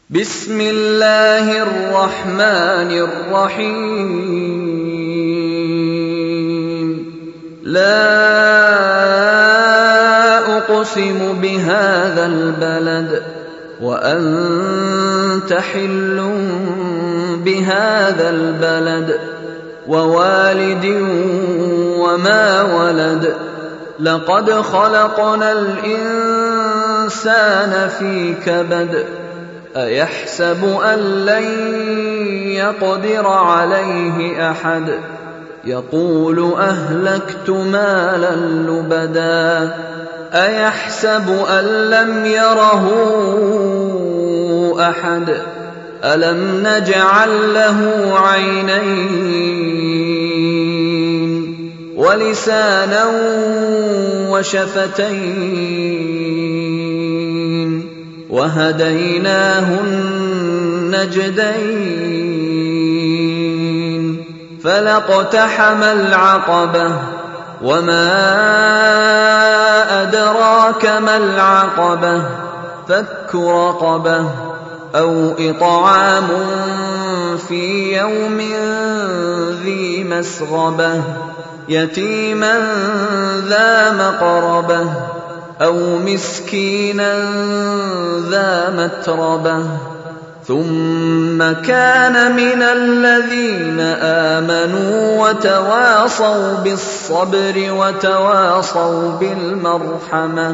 بسم الله الرحمن الرحيم لا أقسم بهذا البلد وأنت حل بهذا البلد ووالد وما ولد لقد خلقنا الإنسان في كبد أيحسب أن لن يقدر عليه أحد يقول أهلكت مالا لبدا أيحسب أن لم يره أحد ألم نجعل له عينين ولسانا وشفتين وهديناه النجدين فلاقتحم العقبة وما أدراك ما العقبة فك رقبة أو إطعام في يوم ذي مسغبة يتيما ذا مقربة أو مسكينا ذا متربة ثم كان من الذين آمنوا وتواصوا بالصبر وتواصوا بالمرحمة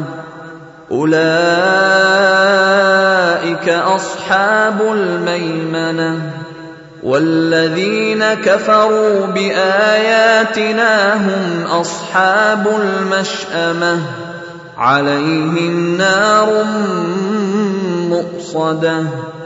أولئك أصحاب الميمنة والذين كفروا بآياتنا هم أصحاب المشأمة عليهم نار مؤصدة